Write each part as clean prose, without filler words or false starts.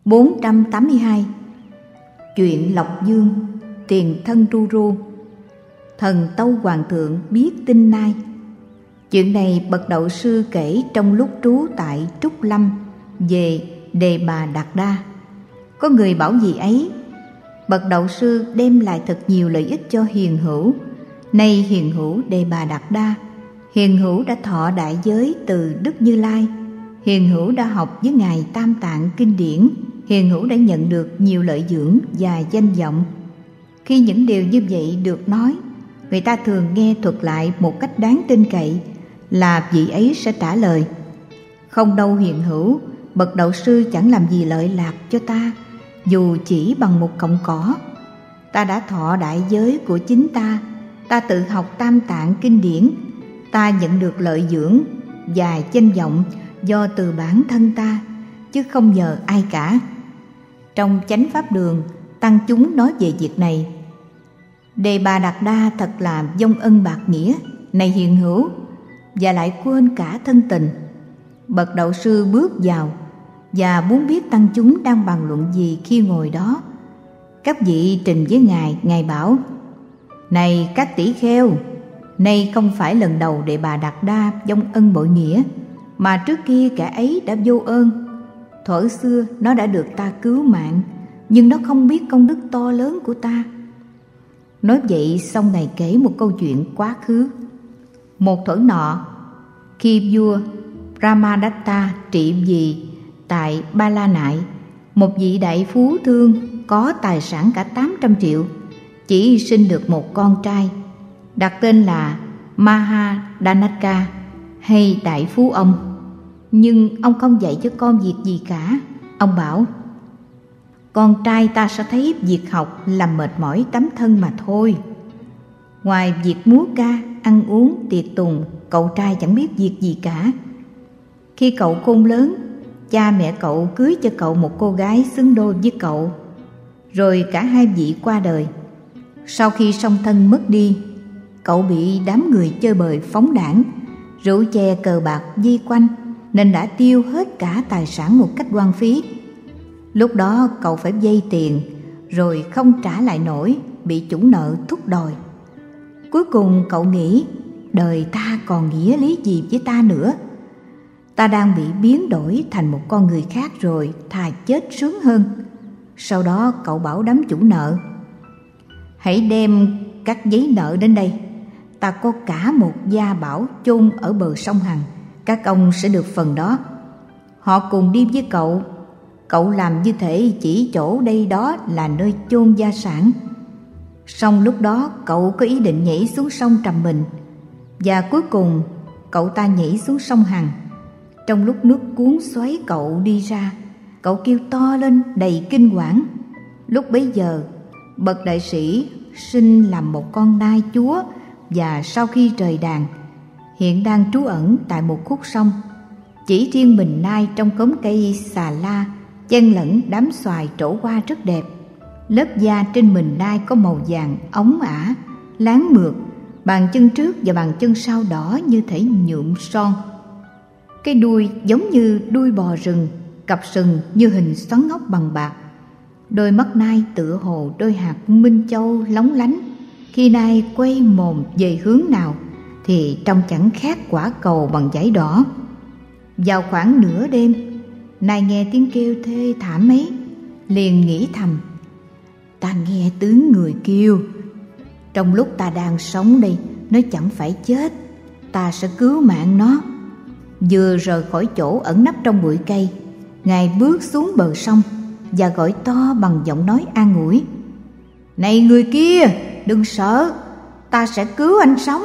482. Chuyện Lộc Dương, tiền thân Tru Ru. Thần Tâu Hoàng thượng biết tin nay. Chuyện này bậc đạo sư kể trong lúc trú tại Trúc Lâm về Đề Bà Đạt Đa. Có người bảo gì ấy, bậc đạo sư đem lại thật nhiều lợi ích cho hiền hữu. Nay hiền hữu Đề Bà Đạt Đa, hiền hữu đã thọ đại giới từ Đức Như Lai, hiền hữu đã học với Ngài Tam Tạng kinh điển, hiền hữu đã nhận được nhiều lợi dưỡng và danh vọng. Khi những điều như vậy được nói, người ta thường nghe thuật lại một cách đáng tin cậy là vị ấy sẽ trả lời: không đâu hiền hữu, bậc đạo sư chẳng làm gì lợi lạc cho ta, dù chỉ bằng một cọng cỏ. Ta đã thọ đại giới của chính ta, ta tự học Tam Tạng kinh điển, ta nhận được lợi dưỡng và danh vọng do từ bản thân ta, chứ không nhờ ai cả. Trong Chánh Pháp Đường, tăng chúng nói về việc này. Đề Bà Đạt Đa thật là vong ân bạc nghĩa, này hiền hữu, và lại quên cả thân tình. Bậc đạo sư bước vào và muốn biết tăng chúng đang bàn luận gì khi ngồi đó. Các vị trình với Ngài, Ngài bảo: này các tỷ kheo, nay không phải lần đầu Đề Bà Đạt Đa vong ân bội nghĩa, mà trước kia kẻ ấy đã vô ơn. Thuở xưa nó đã được ta cứu mạng, nhưng nó không biết công đức to lớn của ta. Nói vậy xong Ngài kể một câu chuyện quá khứ. Một thuở nọ, khi vua Brahmadatta trị vì tại Ba La Nại, một vị đại phú thương có tài sản cả 800 triệu, chỉ sinh được một con trai, đặt tên là Mahadanaka hay đại phú ông. Nhưng ông không dạy cho con việc gì cả. Ông bảo: con trai ta sẽ thấy việc học làm mệt mỏi tấm thân mà thôi. Ngoài việc múa ca, ăn uống, tiệc tùng, cậu trai chẳng biết việc gì cả. Khi cậu khôn lớn, cha mẹ cậu cưới cho cậu một cô gái xứng đôi với cậu. Rồi cả hai vị qua đời. Sau khi song thân mất đi, cậu bị đám người chơi bời phóng đãng, rượu chè cờ bạc vây quanh, nên đã tiêu hết cả tài sản một cách hoang phí. Lúc đó cậu phải vay tiền, rồi không trả lại nổi, bị chủ nợ thúc đòi. Cuối cùng cậu nghĩ, đời ta còn nghĩa lý gì với ta nữa? Ta đang bị biến đổi thành một con người khác rồi, thà chết sướng hơn. Sau đó cậu bảo đám chủ nợ: hãy đem các giấy nợ đến đây, ta có cả một gia bảo chôn ở bờ sông Hằng, các ông sẽ được phần đó. Họ cùng đi với cậu. Cậu làm như thể chỉ chỗ đây đó là nơi chôn gia sản. Song lúc đó cậu có ý định nhảy xuống sông Trầm Bình, và cuối cùng cậu ta nhảy xuống sông Hằng. Trong lúc nước cuốn xoáy cậu đi ra, cậu kêu to lên đầy kinh quản. Lúc bấy giờ, bậc đại sĩ sinh làm một con nai chúa, và sau khi trời đàn, hiện đang trú ẩn tại một khúc sông. Chỉ riêng mình nai trong cống cây xà la chen lẫn đám xoài trổ hoa rất đẹp. Lớp da trên mình nai có màu vàng óng ả, láng mượt, bàn chân trước và bàn chân sau đỏ như thể nhuộm son. Cái đuôi giống như đuôi bò rừng, cặp sừng như hình xoắn ốc bằng bạc. Đôi mắt nai tựa hồ đôi hạt minh châu lóng lánh. Khi nai quay mồm về hướng nào thì trông chẳng khác quả cầu bằng giấy đỏ. Vào khoảng nửa đêm, nai nghe tiếng kêu thê thảm ấy, liền nghĩ thầm: ta nghe tiếng người kêu. Trong lúc ta đang sống đây, nó chẳng phải chết, ta sẽ cứu mạng nó. Vừa rời khỏi chỗ ẩn nấp trong bụi cây, Ngài bước xuống bờ sông và gọi to bằng giọng nói an ủi: này người kia, đừng sợ, ta sẽ cứu anh sống.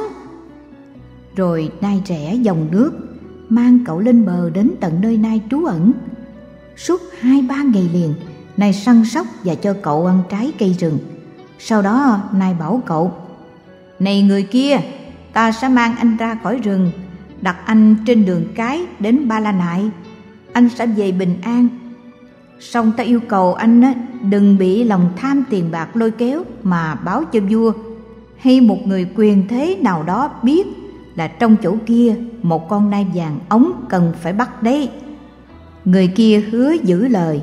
Rồi nai rẽ dòng nước, mang cậu lên bờ đến tận nơi nai trú ẩn. Suốt 2-3 ngày liền, nai săn sóc và cho cậu ăn trái cây rừng. Sau đó nai bảo cậu: này người kia, ta sẽ mang anh ra khỏi rừng, đặt anh trên đường cái đến Ba La Nại. Anh sẽ về bình an. Song ta yêu cầu anh đừng bị lòng tham tiền bạc lôi kéo mà báo cho vua hay một người quyền thế nào đó biết là trong chỗ kia một con nai vàng ống cần phải bắt đấy. Người kia hứa giữ lời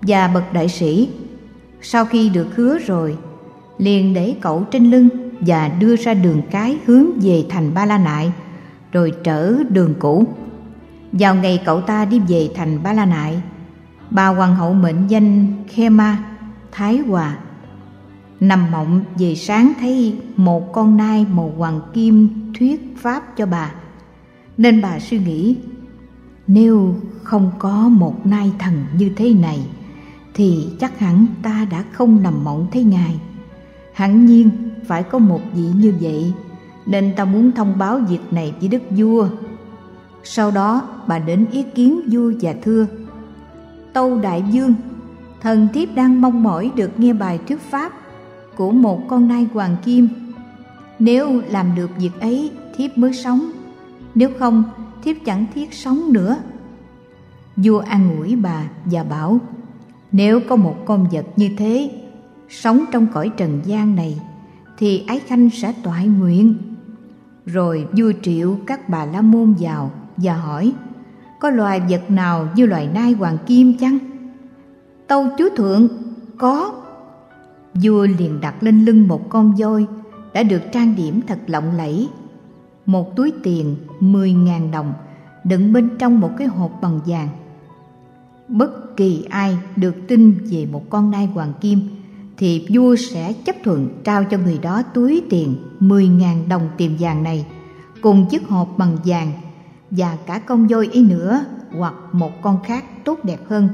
Và bậc đại sĩ sau khi được hứa rồi, liền để cậu trên lưng và đưa ra đường cái hướng về thành Ba La Nại, rồi trở đường cũ. Vào ngày cậu ta đi về thành Ba La Nại, bà hoàng hậu mệnh danh Khema Thái Hòa nằm mộng về sáng thấy một con nai màu hoàng kim thuyết pháp cho bà, nên bà suy nghĩ, nếu không có một nai thần như thế này thì chắc hẳn ta đã không nằm mộng thấy ngài. Hẳn nhiên phải có một vị như vậy, nên ta muốn thông báo việc này với đức vua. Sau đó bà đến ý kiến vua và thưa: Tâu đại vương, thần thiếp đang mong mỏi được nghe bài thuyết pháp của một con nai hoàng kim. Nếu làm được việc ấy, thiếp mới sống, nếu không, thiếp chẳng thiết sống nữa. Vua an ủi bà và bảo: Nếu có một con vật như thế sống trong cõi trần gian này thì ái khanh sẽ toại nguyện. Rồi vua triệu các bà la môn vào và hỏi: Có loài vật nào như loài nai hoàng kim chăng? Tâu chúa thượng: Có. Vua liền đặt lên lưng một con voi đã được trang điểm thật lộng lẫy, một túi tiền 10.000 đồng đựng bên trong một cái hộp bằng vàng. Bất kỳ ai được tin về một con nai hoàng kim thì vua sẽ chấp thuận trao cho người đó túi tiền 10.000 đồng tiền vàng này, cùng chiếc hộp bằng vàng, và cả con voi ấy nữa, hoặc một con khác tốt đẹp hơn.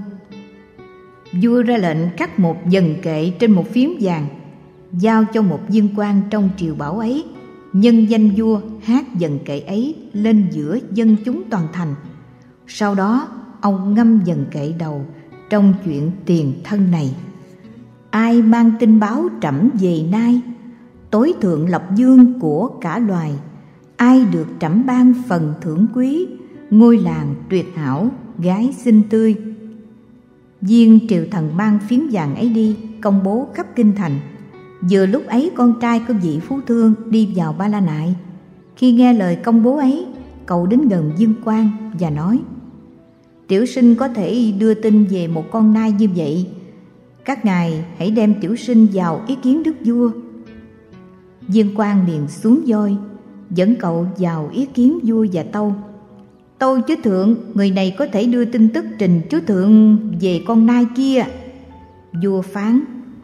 Vua ra lệnh cắt một dần kệ trên một phiến vàng, giao cho một viên quan trong triều bảo ấy, nhân danh vua hát dần kệ ấy lên giữa dân chúng toàn thành. Sau đó ông ngâm dần kệ đầu trong chuyện tiền thân này: Ai mang tin báo trẫm về nay, tối thượng lập dương của cả loài. Ai được trẫm ban phần thưởng quý, ngôi làng tuyệt hảo, gái xinh tươi. Viên triều thần mang phiến vàng ấy đi công bố khắp kinh thành. Vừa lúc ấy con trai của vị phú thương đi vào Ba La Nại. Khi nghe lời công bố ấy, cậu đến gần vương quan và nói: Tiểu sinh có thể đưa tin về một con nai như vậy. Các ngài hãy đem tiểu sinh vào ý kiến đức vua. Viên quan liền xuống voi, dẫn cậu vào ý kiến vua và tâu: Tâu chúa thượng, người này có thể đưa tin tức trình chúa thượng về con nai kia. Vua phán: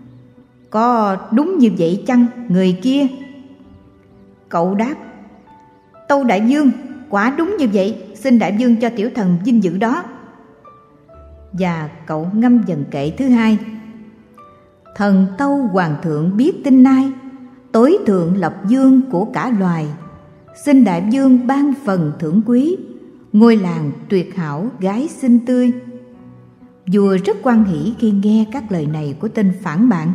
Có đúng như vậy chăng người kia? Cậu đáp: Tâu đại vương, quả đúng như vậy, xin đại vương cho tiểu thần vinh dự đó. Và cậu ngâm dần kệ thứ hai: Thần tâu hoàng thượng biết tin nay, tối thượng lập dương của cả loài. Xin đại vương ban phần thưởng quý, ngôi làng tuyệt hảo, gái xinh tươi. Vua rất hoan hỉ khi nghe các lời này của tên phản bạn.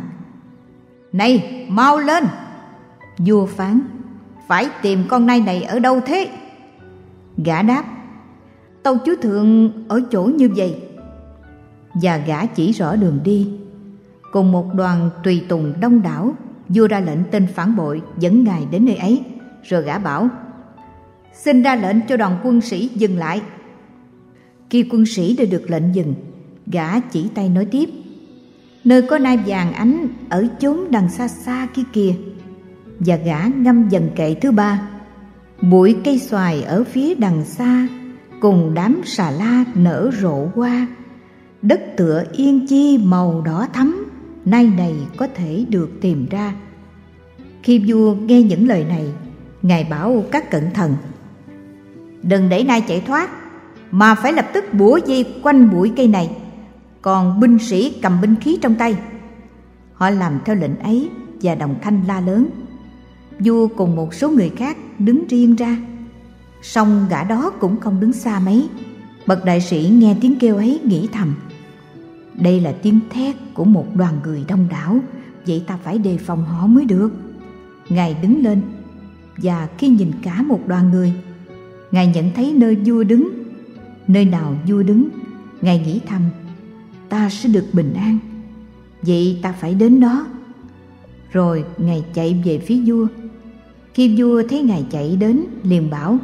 Này, mau lên! Vua phán: Phải tìm con nai này ở đâu thế? Gã đáp: Tâu chúa thượng, ở chỗ như vậy. Và gã chỉ rõ đường đi. Cùng một đoàn tùy tùng đông đảo, vua ra lệnh tên phản bội dẫn ngài đến nơi ấy. Rồi gã bảo: Xin ra lệnh cho đoàn quân sĩ dừng lại. Khi quân sĩ đã được lệnh dừng, gã chỉ tay nói tiếp: Nơi có nai vàng ánh ở chốn đằng xa xa kia kìa. Và gã ngâm dần kệ thứ ba: Bụi cây xoài ở phía đằng xa, cùng đám xà la nở rộ hoa. Đất tựa yên chi màu đỏ thắm, nai này có thể được tìm ra. Khi vua nghe những lời này, ngài bảo các cận thần: Đừng để nai chạy thoát, mà phải lập tức bủa dây quanh bụi cây này. Còn binh sĩ cầm binh khí trong tay. Họ làm theo lệnh ấy và đồng thanh la lớn. Vua cùng một số người khác đứng riêng ra, song gã đó cũng không đứng xa mấy. Bậc đại sĩ nghe tiếng kêu ấy nghĩ thầm: Đây là tiếng thét của một đoàn người đông đảo, vậy ta phải đề phòng họ mới được. Ngài đứng lên, và khi nhìn cả một đoàn người, ngài nhận thấy nơi vua đứng. Nơi nào vua đứng, ngài nghĩ thầm: Ta sẽ được bình an, vậy ta phải đến đó. Rồi ngài chạy về phía vua. Khi vua thấy ngài chạy đến, liền bảo: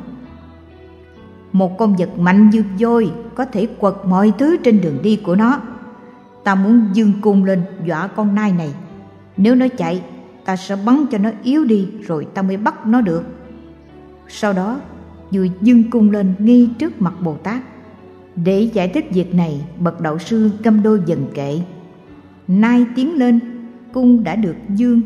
Một con vật mạnh như voi có thể quật mọi thứ trên đường đi của nó. Ta muốn giương cung lên dọa con nai này. Nếu nó chạy, ta sẽ bắn cho nó yếu đi, rồi ta mới bắt nó được. Sau đó vua giương cung lên ngay trước mặt Bồ Tát. Để giải thích việc này, bậc đạo sư Câm Đô dần kệ: nai tiến lên, cung đã được dương.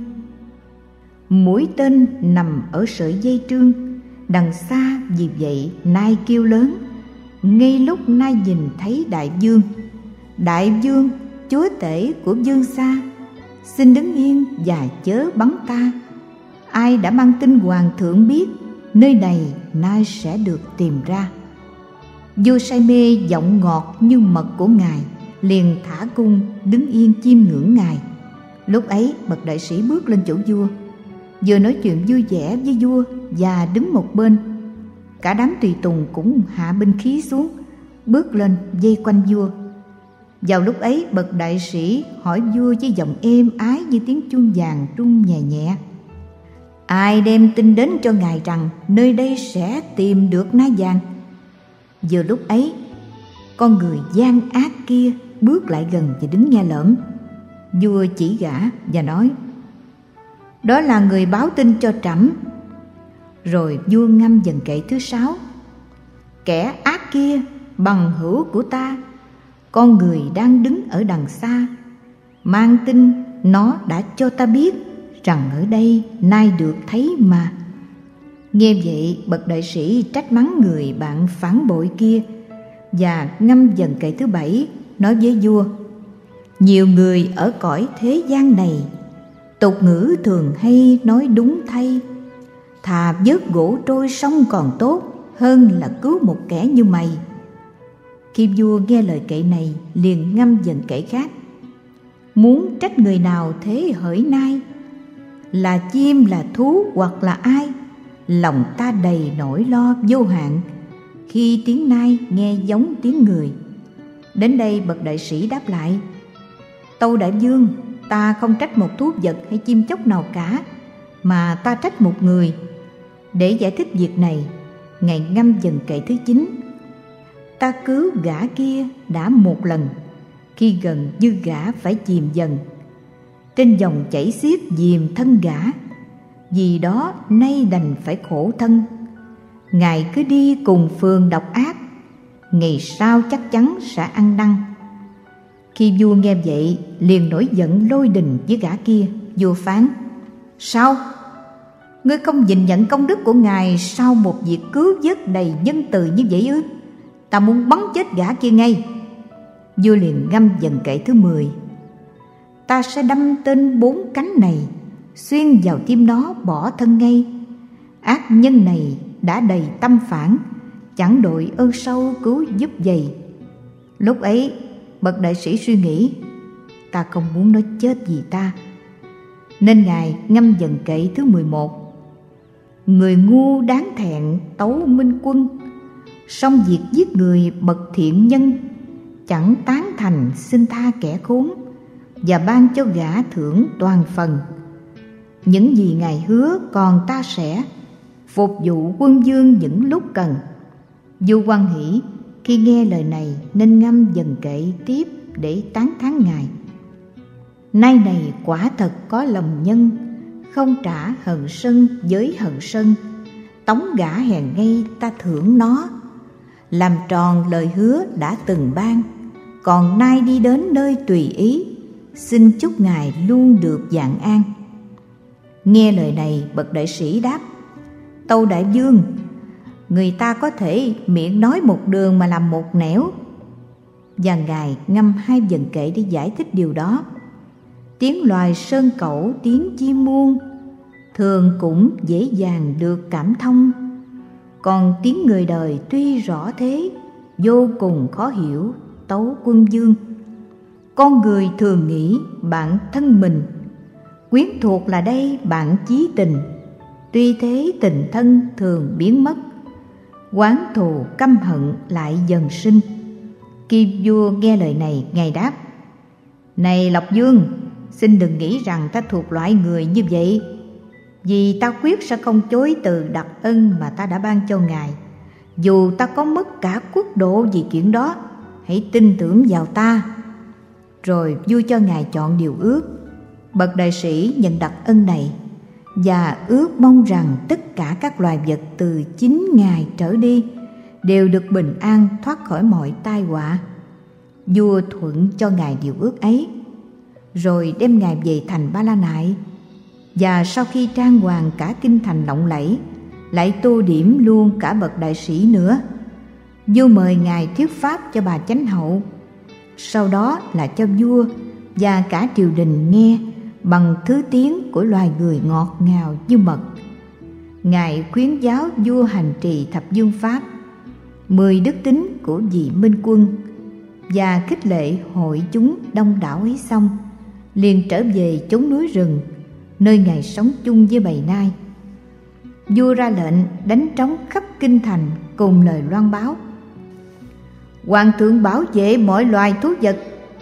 Mũi tên nằm ở sợi dây trương. Đằng xa vì vậy nai kêu lớn. Ngay lúc nai nhìn thấy đại vương, đại vương chúa tể của vương xa, xin đứng yên và chớ bắn ta. Ai đã mang tin hoàng thượng biết, nơi này nai sẽ được tìm ra. Vua say mê giọng ngọt như mật của ngài, liền thả cung đứng yên chiêm ngưỡng ngài. Lúc ấy bậc đại sĩ bước lên chỗ vua, vừa nói chuyện vui vẻ với vua và đứng một bên. Cả đám tùy tùng cũng hạ binh khí xuống, bước lên vây quanh vua. Vào lúc ấy bậc đại sĩ hỏi vua với giọng êm ái như tiếng chuông vàng rung nhẹ nhẹ: ai đem tin đến cho ngài rằng nơi đây sẽ tìm được nai vàng? Vừa lúc ấy, con người gian ác kia bước lại gần và đứng nghe lỡm. Vua chỉ gã và nói: đó là người báo tin cho trẫm. Rồi vua ngâm dần kệ thứ 6: kẻ ác kia, bằng hữu của ta, con người đang đứng ở đằng xa, mang tin nó đã cho ta biết rằng ở đây nai được thấy mà. Nghe vậy bậc đại sĩ trách mắng người bạn phản bội kia và ngâm dần kệ thứ 7 nói với vua: nhiều người ở cõi thế gian này, tục ngữ thường hay nói đúng thay, thà vớt gỗ trôi sông còn tốt hơn là cứu một kẻ như mày. Khi vua nghe lời kệ này, liền ngâm dần kệ khác: muốn trách người nào thế hỡi nay, là chim là thú hoặc là ai, lòng ta đầy nỗi lo vô hạn khi tiếng nai nghe giống tiếng người. Đến đây bậc đại sĩ đáp lại: tâu đại vương, ta không trách một thú vật hay chim chóc nào cả, mà ta trách một người. Để giải thích việc này, ngài ngâm dần kệ thứ 9: ta cứu gã kia đã một lần, khi gần như gã phải chìm dần, trên dòng chảy xiết dìm thân gã, vì đó nay đành phải khổ thân. Ngài cứ đi cùng phường độc ác, ngày sau chắc chắn sẽ ăn năn. Khi vua nghe vậy, liền nổi giận lôi đình với gã kia. Vua phán: sao? Ngươi không nhìn nhận công đức của ngài sau một việc cứu vớt đầy nhân từ như vậy ư? Ta muốn bắn chết gã kia ngay. Vua liền ngâm dần kệ thứ 10: ta sẽ đâm tên 4 cánh này, xuyên vào tim nó bỏ thân ngay. Ác nhân này đã đầy tâm phản, chẳng đội ơn sâu cứu giúp vậy. Lúc ấy bậc đại sĩ suy nghĩ: ta không muốn nó chết vì ta. Nên ngài ngâm dần kệ thứ 11: người ngu đáng thẹn tấu minh quân, song việc giết người bậc thiện nhân, chẳng tán thành xin tha kẻ khốn, và ban cho gã thưởng toàn phần. Những gì ngài hứa còn ta sẽ phục vụ quân vương những lúc cần. Vua hoan hỷ khi nghe lời này, nên ngâm dần kệ tiếp để tán thán ngài: nay này quả thật có lòng nhân, không trả hận sân với hận sân, tống gã hèn ngay ta thưởng nó, làm tròn lời hứa đã từng ban, còn nay đi đến nơi tùy ý, xin chúc ngài luôn được vạn an. Nghe lời này bậc đại sĩ đáp: tâu đại vương, người ta có thể miệng nói một đường mà làm một nẻo. Và ngài ngâm 2 dần kệ để giải thích điều đó: tiếng loài sơn cẩu tiếng chim muông, thường cũng dễ dàng được cảm thông, còn tiếng người đời tuy rõ thế, vô cùng khó hiểu tấu quân vương. Con người thường nghĩ bạn thân mình, quyến thuộc là đây bạn chí tình, tuy thế tình thân thường biến mất, oán thù căm hận lại dần sinh. Khi vua nghe lời này, ngài đáp: này Lộc Vương, xin đừng nghĩ rằng ta thuộc loại người như vậy, vì ta quyết sẽ không chối từ đặc ân mà ta đã ban cho ngài, dù ta có mất cả quốc độ vì chuyện đó. Hãy tin tưởng vào ta. rồi vua cho ngài chọn điều ước. Bậc đại sĩ nhận đặc ân này và ước mong rằng tất cả các loài vật từ 9 ngày trở đi đều được bình an thoát khỏi mọi tai họa. Vua thuận cho ngài điều ước ấy, rồi đem ngài về thành Ba La Nại. Và sau khi trang hoàng cả kinh thành lộng lẫy, lại tô điểm luôn cả bậc đại sĩ nữa. Vua mời ngài thuyết pháp cho bà chánh hậu, sau đó là cho vua và cả triều đình nghe bằng thứ tiếng của loài người ngọt ngào như mật. Ngài khuyến giáo vua hành trì thập dương pháp, 10 đức tính của vị minh quân, và khích lệ hội chúng đông đảo ấy xong, liền trở về chốn núi rừng, nơi ngài sống chung với bầy nai. Vua ra lệnh đánh trống khắp kinh thành cùng lời loan báo: Hoàng thượng bảo vệ mọi loài thú vật.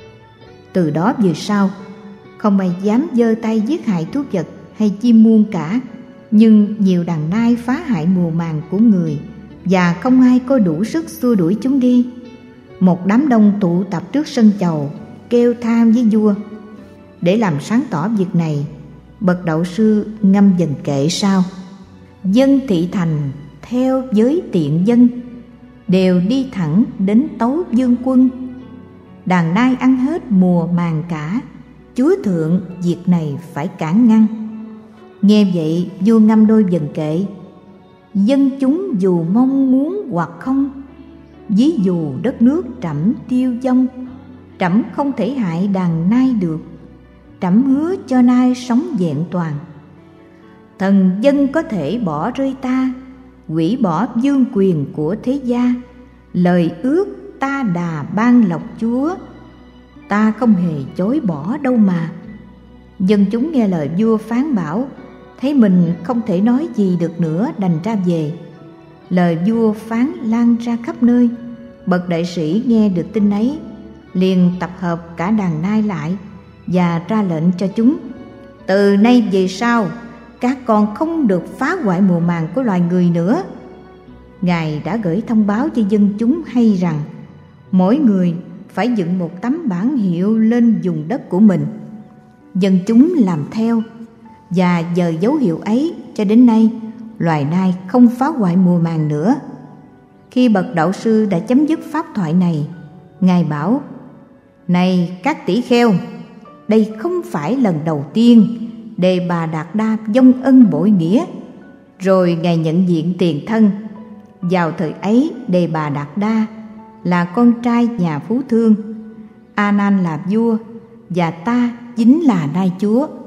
Từ đó về sau, không ai dám giơ tay giết hại thú vật hay chim muông cả. Nhưng nhiều đàn nai phá hại mùa màng của người, và không ai có đủ sức xua đuổi chúng đi. Một đám đông tụ tập trước sân chầu, kêu than với vua. Để làm sáng tỏ việc này, bậc đạo sư ngâm dần kệ sau: Dân thị thành theo giới tiện dân, đều đi thẳng đến tấu dương quân. Đàn nai ăn hết mùa màng cả, chúa thượng việc này phải cản ngăn. Nghe vậy, vua ngâm đôi dần kệ: Dân chúng dù mong muốn hoặc không, ví dụ đất nước trẫm tiêu vong, trẫm không thể hại đàn nai được. Trẫm hứa cho nai sống vẹn toàn. Thần dân có thể bỏ rơi ta, hủy bỏ vương quyền của thế gia. Lời ước ta đà ban lộc chúa, ta không hề chối bỏ đâu mà. Dân chúng nghe lời vua phán bảo, thấy mình không thể nói gì được nữa, đành ra về. Lời vua phán lan ra khắp nơi. Bậc đại sĩ nghe được tin ấy, liền tập hợp cả đàn nai lại và ra lệnh cho chúng: Từ nay về sau, các con không được phá hoại mùa màng của loài người nữa. Ngài đã gửi thông báo cho dân chúng hay rằng mỗi người phải dựng một tấm bản hiệu lên vùng đất của mình. Dân chúng làm theo, và nhờ dấu hiệu ấy cho đến nay, loài nai không phá hoại mùa màng nữa. Khi bậc đạo sư đã chấm dứt pháp thoại này, Ngài bảo: Này các tỷ kheo, đây không phải lần đầu tiên Đề Bà Đạt Đa vong ân bội nghĩa. Rồi Ngài nhận diện tiền thân. Vào thời ấy, Đề Bà Đạt Đa là con trai nhà phú thương, A Nan là vua, và ta chính là nai chúa.